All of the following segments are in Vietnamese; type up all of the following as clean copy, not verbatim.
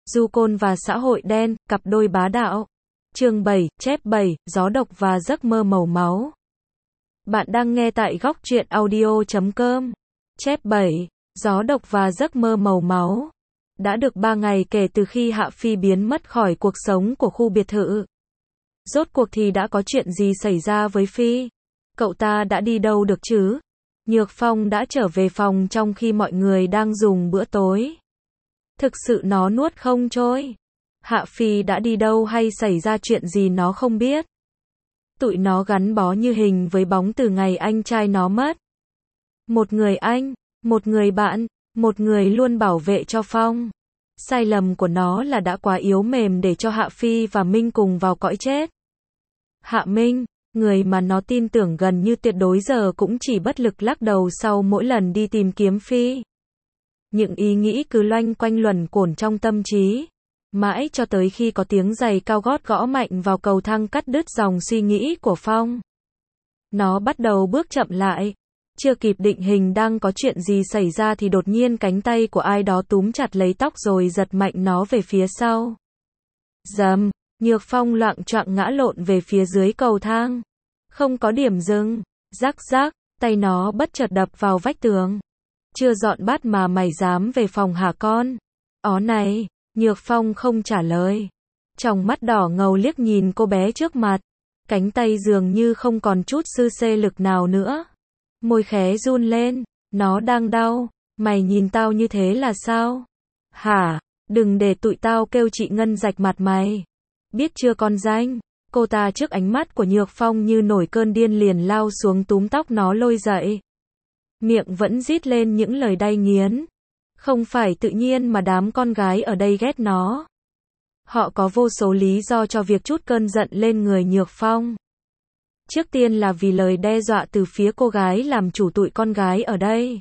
Du Côn và xã hội đen, cặp đôi bá đạo. Chương 7, chép 7, gió độc và giấc mơ màu máu. Bạn đang nghe tại góc truyện audio.com. Chép 7, gió độc và giấc mơ màu máu. Đã được 3 ngày kể từ khi Hạ Phi biến mất khỏi cuộc sống của khu biệt thự. Rốt cuộc thì đã có chuyện gì xảy ra với Phi? Cậu ta đã đi đâu được chứ? Nhược Phong đã trở về phòng trong khi mọi người đang dùng bữa tối. Thực sự nó nuốt không trôi. Hạ Phi đã đi đâu hay xảy ra chuyện gì nó không biết. Tụi nó gắn bó như hình với bóng từ ngày anh trai nó mất. Một người anh, một người bạn, một người luôn bảo vệ cho Phong. Sai lầm của nó là đã quá yếu mềm để cho Hạ Phi và Minh cùng vào cõi chết. Hạ Minh, người mà nó tin tưởng gần như tuyệt đối giờ cũng chỉ bất lực lắc đầu sau mỗi lần đi tìm kiếm Phi. Những ý nghĩ cứ loanh quanh luẩn quẩn trong tâm trí. Mãi cho tới khi có tiếng giày cao gót gõ mạnh vào cầu thang cắt đứt dòng suy nghĩ của Phong. Nó bắt đầu bước chậm lại. Chưa kịp định hình đang có chuyện gì xảy ra thì đột nhiên cánh tay của ai đó túm chặt lấy tóc rồi giật mạnh nó về phía sau. Dầm, Nhược Phong loạng choạng ngã lộn về phía dưới cầu thang. Không có điểm dừng. Rắc rắc, tay nó bất chợt đập vào vách tường. Chưa dọn bát mà mày dám về phòng hả con? Ó này, Nhược Phong không trả lời. Trong mắt đỏ ngầu liếc nhìn cô bé trước mặt. Cánh tay dường như không còn chút sư xê lực nào nữa. Môi khẽ run lên. Nó đang đau. Mày nhìn tao như thế là sao? Hả? Đừng để tụi tao kêu chị Ngân rạch mặt mày. Biết chưa con danh? Cô ta trước ánh mắt của Nhược Phong như nổi cơn điên liền lao xuống túm tóc nó lôi dậy. Miệng vẫn rít lên những lời đay nghiến. Không phải tự nhiên mà đám con gái ở đây ghét nó. Họ có vô số lý do cho việc trút cơn giận lên người Nhược Phong. Trước tiên là vì lời đe dọa từ phía cô gái làm chủ tụi con gái ở đây.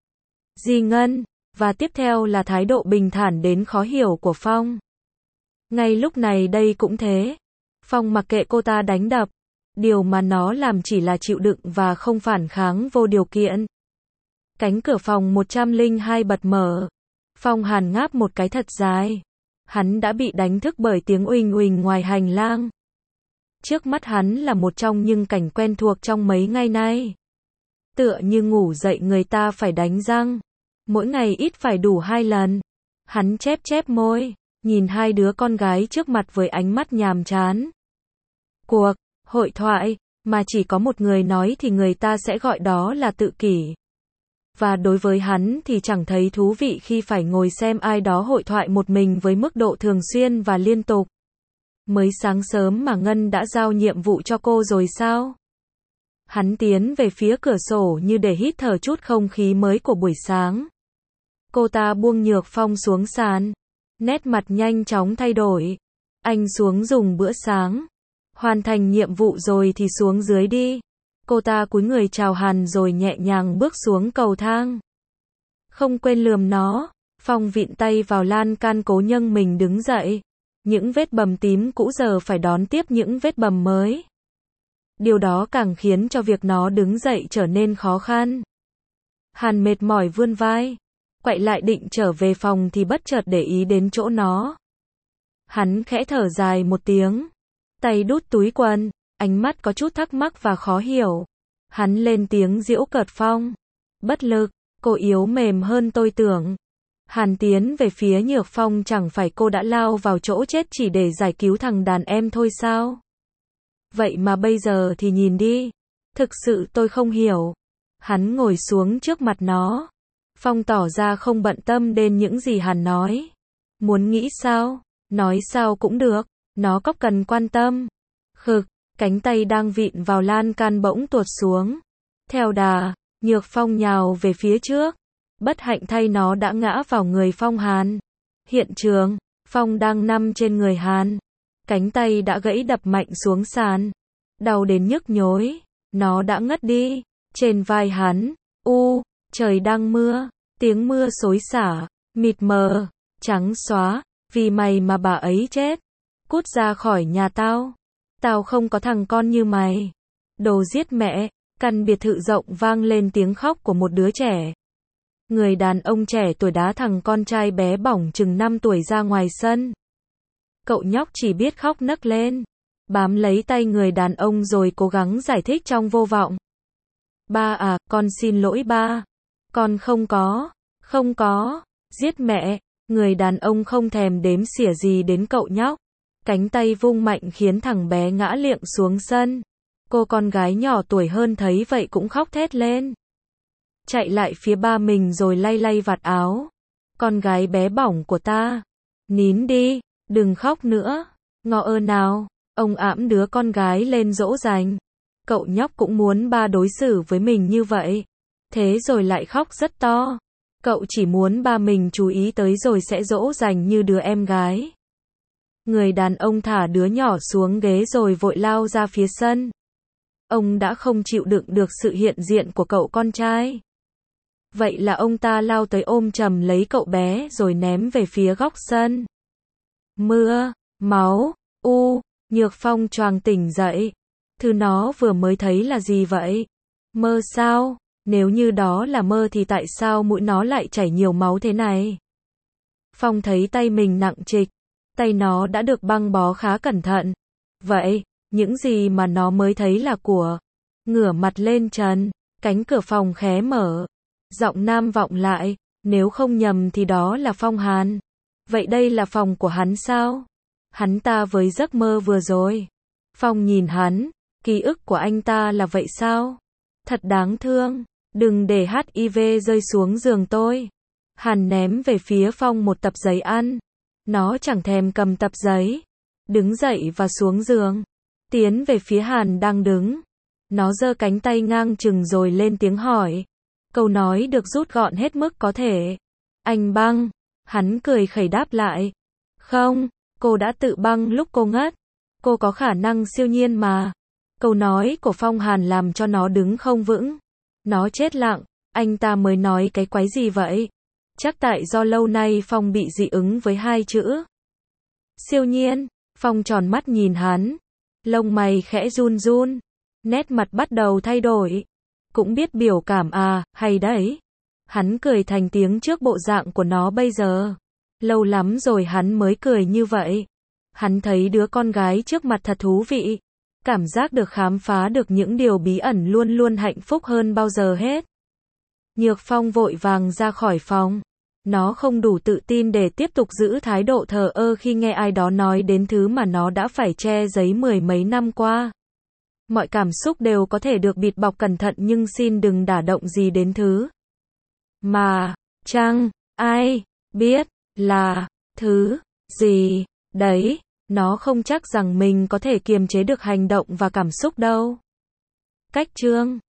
Di Ngân. Và tiếp theo là thái độ bình thản đến khó hiểu của Phong. Ngay lúc này đây cũng thế. Phong mặc kệ cô ta đánh đập. Điều mà nó làm chỉ là chịu đựng và không phản kháng vô điều kiện. Cánh cửa phòng 102 bật mở. Phong hàn ngáp một cái thật dài. Hắn đã bị đánh thức bởi tiếng uỳnh uỳnh ngoài hành lang. Trước mắt hắn là một trong những cảnh quen thuộc trong mấy ngày nay. Tựa như ngủ dậy người ta phải đánh răng. Mỗi ngày ít phải đủ 2 lần. Hắn chép môi, nhìn hai đứa con gái trước mặt với ánh mắt nhàm chán. Cuộc hội thoại mà chỉ có một người nói thì người ta sẽ gọi đó là tự kỷ. Và đối với hắn thì chẳng thấy thú vị khi phải ngồi xem ai đó hội thoại một mình với mức độ thường xuyên và liên tục. Mới sáng sớm mà Ngân đã giao nhiệm vụ cho cô rồi sao? Hắn tiến về phía cửa sổ như để hít thở chút không khí mới của buổi sáng. Cô ta buông Nhược Phong xuống sàn. Nét mặt nhanh chóng thay đổi. Anh xuống dùng bữa sáng. Hoàn thành nhiệm vụ rồi thì xuống dưới đi. Cô ta cúi người chào Hàn rồi nhẹ nhàng bước xuống cầu thang. Không quên lườm nó. Phong vịn tay vào lan can cố nhấc mình đứng dậy. Những vết bầm tím cũ giờ phải đón tiếp những vết bầm mới. Điều đó càng khiến cho việc nó đứng dậy trở nên khó khăn. Hàn mệt mỏi vươn vai. Quay lại định trở về phòng thì bất chợt để ý đến chỗ nó. Hắn khẽ thở dài một tiếng. Tay đút túi quần. Ánh mắt có chút thắc mắc và khó hiểu. Hắn lên tiếng giễu cợt Phong. Bất lực, cô yếu mềm hơn tôi tưởng. Hàn tiến về phía Nhược Phong, chẳng phải cô đã lao vào chỗ chết chỉ để giải cứu thằng đàn em thôi sao? Vậy mà bây giờ thì nhìn đi. Thực sự tôi không hiểu. Hắn ngồi xuống trước mặt nó. Phong tỏ ra không bận tâm đến những gì Hàn nói. Muốn nghĩ sao? Nói sao cũng được. Nó có cần quan tâm. Khực. Cánh tay đang vịn vào lan can bỗng tuột xuống. Theo đà, Nhược Phong nhào về phía trước. Bất hạnh thay nó đã ngã vào người Phong Hàn. Hiện trường, Phong đang nằm trên người Hàn. Cánh tay đã gãy đập mạnh xuống sàn. Đau đến nhức nhối. Nó đã ngất đi. Trên vai hắn, trời đang mưa. Tiếng mưa xối xả, mịt mờ, trắng xóa. Vì mày mà bà ấy chết. Cút ra khỏi nhà tao. Tao không có thằng con như mày. Đồ giết mẹ. Căn biệt thự rộng vang lên tiếng khóc của một đứa trẻ. Người đàn ông trẻ tuổi đá thằng con trai bé bỏng chừng 5 tuổi ra ngoài sân. Cậu nhóc chỉ biết khóc nấc lên, bám lấy tay người đàn ông rồi cố gắng giải thích trong vô vọng. Ba à, con xin lỗi ba. Con không có, giết mẹ. Người đàn ông không thèm đếm xỉa gì đến cậu nhóc. Cánh tay vung mạnh khiến thằng bé ngã liệng xuống sân. Cô con gái nhỏ tuổi hơn thấy vậy cũng khóc thét lên. Chạy lại phía ba mình rồi lay lay vạt áo. Con gái bé bỏng của ta. Nín đi, đừng khóc nữa. Ngọ ơ nào, ông ẵm đứa con gái lên dỗ dành. Cậu nhóc cũng muốn ba đối xử với mình như vậy. Thế rồi lại khóc rất to. Cậu chỉ muốn ba mình chú ý tới rồi sẽ dỗ dành như đứa em gái. Người đàn ông thả đứa nhỏ xuống ghế rồi vội lao ra phía sân. Ông đã không chịu đựng được sự hiện diện của cậu con trai. Vậy là ông ta lao tới ôm chầm lấy cậu bé rồi ném về phía góc sân. Mưa, máu, Nhược Phong choàng tỉnh dậy. Thứ nó vừa mới thấy là gì vậy? Mơ sao? Nếu như đó là mơ thì tại sao mũi nó lại chảy nhiều máu thế này? Phong thấy tay mình nặng trịch. Tay nó đã được băng bó khá cẩn thận. Vậy, những gì mà nó mới thấy là của. Ngửa mặt lên trần, cánh cửa phòng khé mở. Giọng nam vọng lại, nếu không nhầm thì đó là Phong Hàn. Vậy đây là phòng của hắn sao? Hắn ta với giấc mơ vừa rồi. Phong nhìn hắn, ký ức của anh ta là vậy sao? Thật đáng thương, đừng để HIV rơi xuống giường tôi. Hàn ném về phía Phong một tập giấy ăn. Nó chẳng thèm cầm tập giấy. Đứng dậy và xuống giường. Tiến về phía Hàn đang đứng. Nó giơ cánh tay ngang chừng rồi lên tiếng hỏi. Câu nói được rút gọn hết mức có thể. Anh băng. Hắn cười khẩy đáp lại. Không, cô đã tự băng lúc cô ngất. Cô có khả năng siêu nhiên mà. Câu nói của Phong Hàn làm cho nó đứng không vững. Nó chết lặng, anh ta mới nói cái quái gì vậy? Chắc tại do lâu nay Phong bị dị ứng với hai chữ. Siêu nhiên, Phong tròn mắt nhìn hắn. Lông mày khẽ run run. Nét mặt bắt đầu thay đổi. Cũng biết biểu cảm à, hay đấy. Hắn cười thành tiếng trước bộ dạng của nó bây giờ. Lâu lắm rồi hắn mới cười như vậy. Hắn thấy đứa con gái trước mặt thật thú vị. Cảm giác được khám phá được những điều bí ẩn luôn luôn hạnh phúc hơn bao giờ hết. Nhược Phong vội vàng ra khỏi phòng. Nó không đủ tự tin để tiếp tục giữ thái độ thờ ơ khi nghe ai đó nói đến thứ mà nó đã phải che giấu mười mấy năm qua. Mọi cảm xúc đều có thể được bịt bọc cẩn thận nhưng xin đừng đả động gì đến thứ mà, chăng, ai, biết, là, thứ, gì, đấy, nó không chắc rằng mình có thể kiềm chế được hành động và cảm xúc đâu. Cách chương